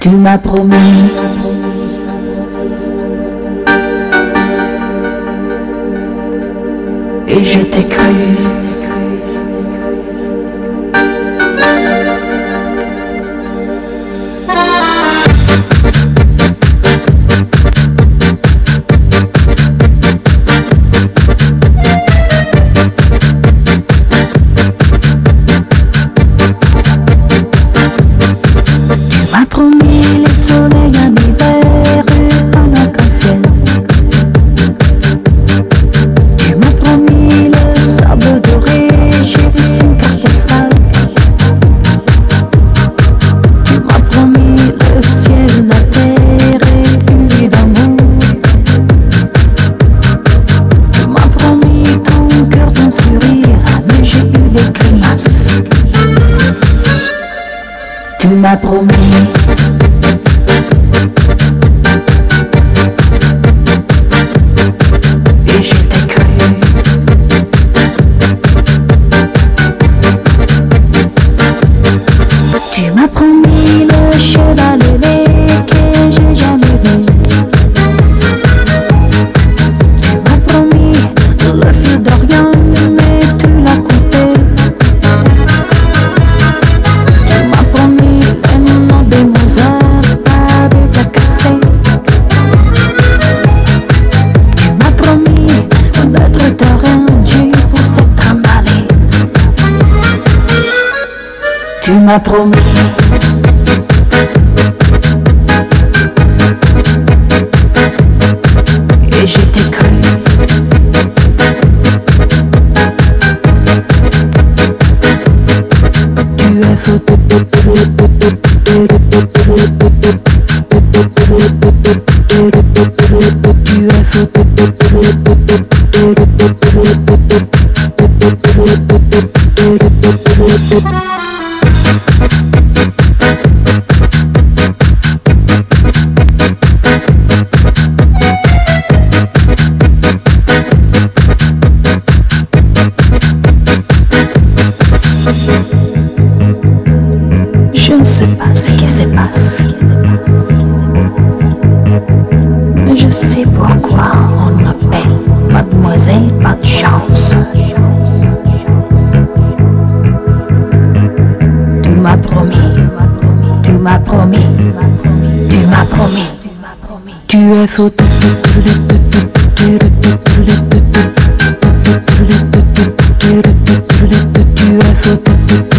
Tu m'as promis et je t'ai cru. Tu m'as promis les soleils en hiver et un arc-en-ciel. Tu m'as promis le sable doré, j'ai reçu une carte postale. Tu m'as promis le ciel, la terre et une vie d'amour. Tu m'as promis ton cœur, ton sourire, mais j'ai eu des grimaces. Tu m'as promis et je t'ai cru. Tu m'as promis le cheval ailé que j'ai jamais vu. Tu m'as promis le fil d'Orient, mais tu l'as coupé. Tu m'as promis les noms des Mozart, pas de ta cassette. Tu m'as promis d'être terrain Dieu pour cette trimballée. Tu m'as promis et je t'ai cru. Tu es fou. Tu es fou. Je ne sais pas ce qui se passe, mais je sais pourquoi on m'appelle Mademoiselle Pas de Chance. Tu m'as promis, tu m'as promis, tu m'as promis. Tu es fou. Tu es fou.